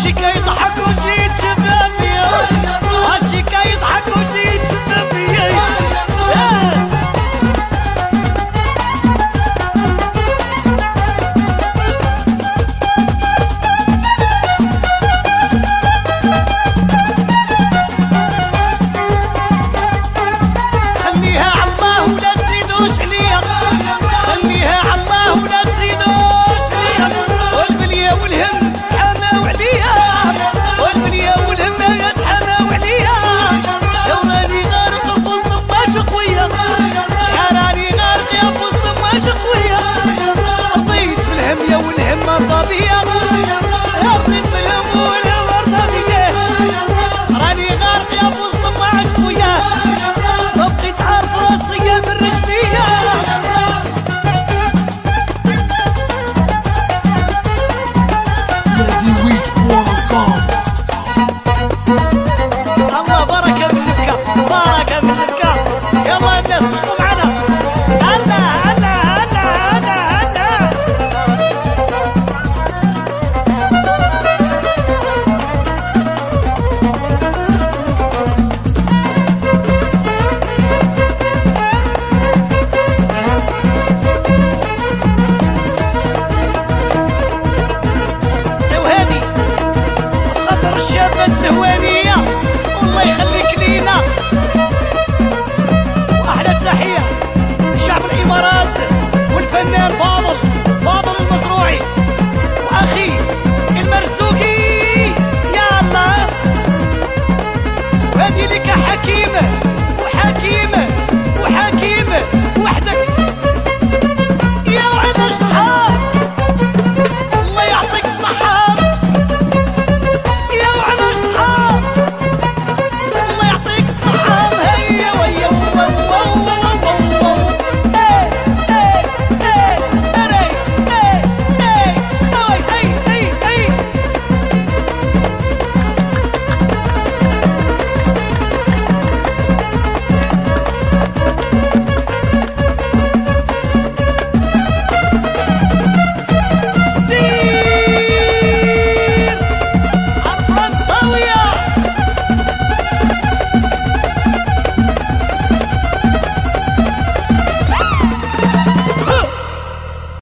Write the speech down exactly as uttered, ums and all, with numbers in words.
هالشيكا يضحك وجيت شبابي، هالشيكا يضحك وجيت شبابي. خليها عالله ولا تزيدوش عليا، خليها عالله ولا تزيدوش عليا. والبلية والهم تحاماو عليا، والبلية والهم يتحاماو عليا. يا راني غارق في وسط ماش قوية، يا راني غارق يا في وسط ماش قوية. رضيت بالهم يا والهم مرضى بيا، رضيت بالهم والهم مرضى بيا. راني غارق يا في وسط ماش قوية، ما بقيت عارف راسي من رجليا. الله بركة بالنفكة، بركة بالنفكة. يلا الناس تشطوا معنا. هلا هلا هلا هلا هلا. تو هادي خاطر الشابة الزهوانية، والله يخليك لينا. واحلى تحية لشعب الإمارات والفنان فاضل.